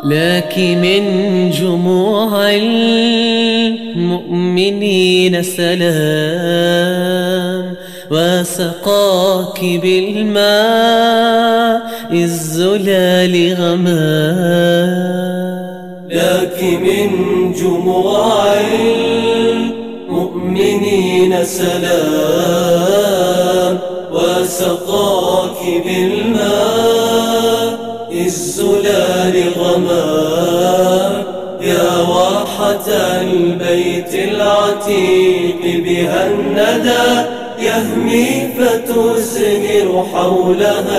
لك من جموع المؤمنين سلام، وسقاك بالماء الزلال غمام. لك من جموع المؤمنين سلام، وسقاك بالماء الزلال غمام. يا واحة البيت العتيق بها الندى يهمي فتزهر حولها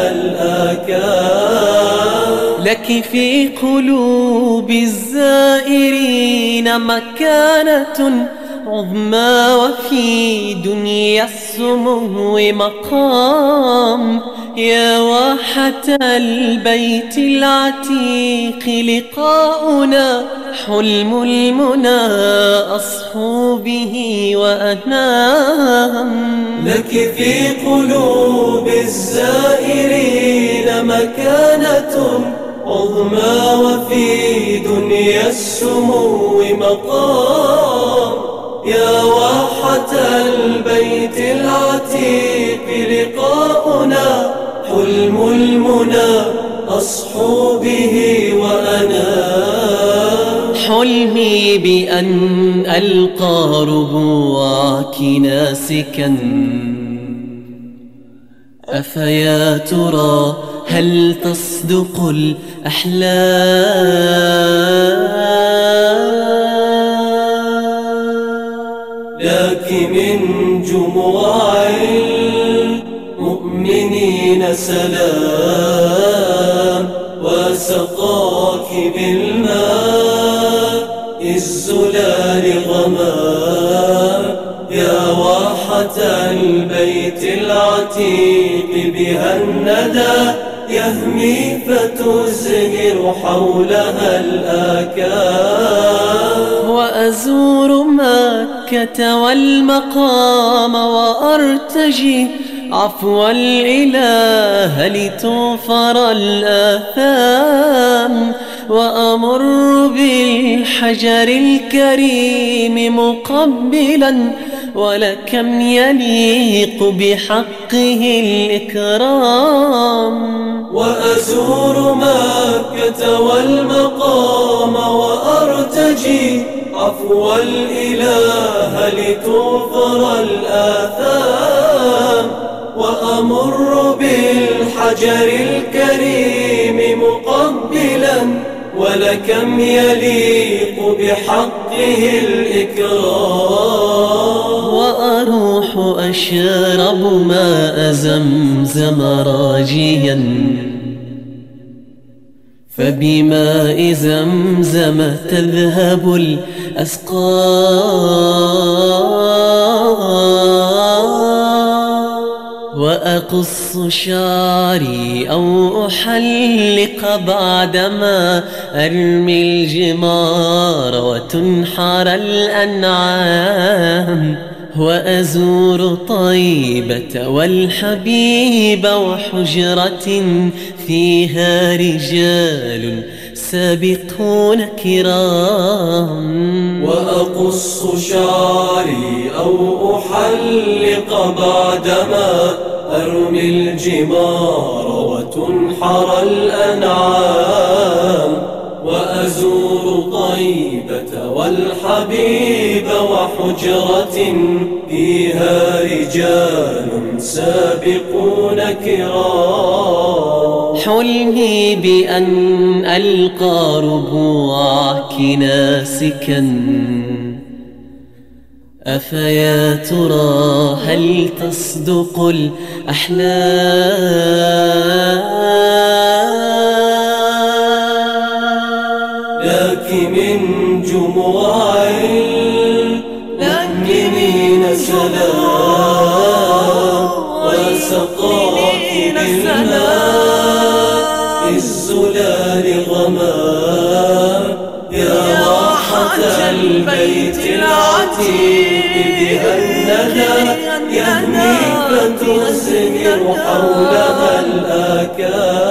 الآكام. لك في قلوب الزائرين مكانة عظمى، وفي دنيا السمو مقام. يا واحة البيت العتيق لقاؤنا حلم المنى أصحو به وأنام. لك في قلوب الزائرين مكانة عظمى، وفي دنيا السمو مقام. يا واحة البيت العتيق لقاؤنا حلم المنى أصحو به وأنام. حلمي بأن ألقى ربوعك ناسكا، أفيا ترى هل تصدق الأحلام؟ لك من جموع المؤمنين سلام، وسقاك بالماء الزلال غمام. يا واحة البيت العتيق بها الندى يهمي فتزهر حولها الآكام. وأزور مكة والمقام وأرتجي عفو الإله لتغفر الآثام. وأمر بالحجر الكريم مقبلا ولكم يليق بحقه الإكرام. وأزور مكة والمقام وأرتجي عفو الإله لتغفر الآثام. وأمر بالحجر الكريم مقبلا ولكم يليق بحقه الإكرام. وأروح أشرب ماء زمزم راجيا، فبماء زمزم تذهب الأسقام. وأقص شعري أو أحلق بعدما أرمي الجمار وتنحر الأنعام. وأزور طيبة والحبيب وحجرة فيها رجال سابقون كرام. وأقص شعري أو أحلق بعدما أرمي الجمار وتنحر الأنعام. وأزور طيبة والحبيب وحجرة فيها رجال سابقون كرام. حلمي بأن ألقى ربوعك ناسكا، أفيا ترى هل تصدق الأحلام؟ لك من جموع المؤمنين سلام، وسقاك بالماء الزلال غمام. يا راحة البيت العتيق بها الندى يهمي فتزهر حولها الآكام.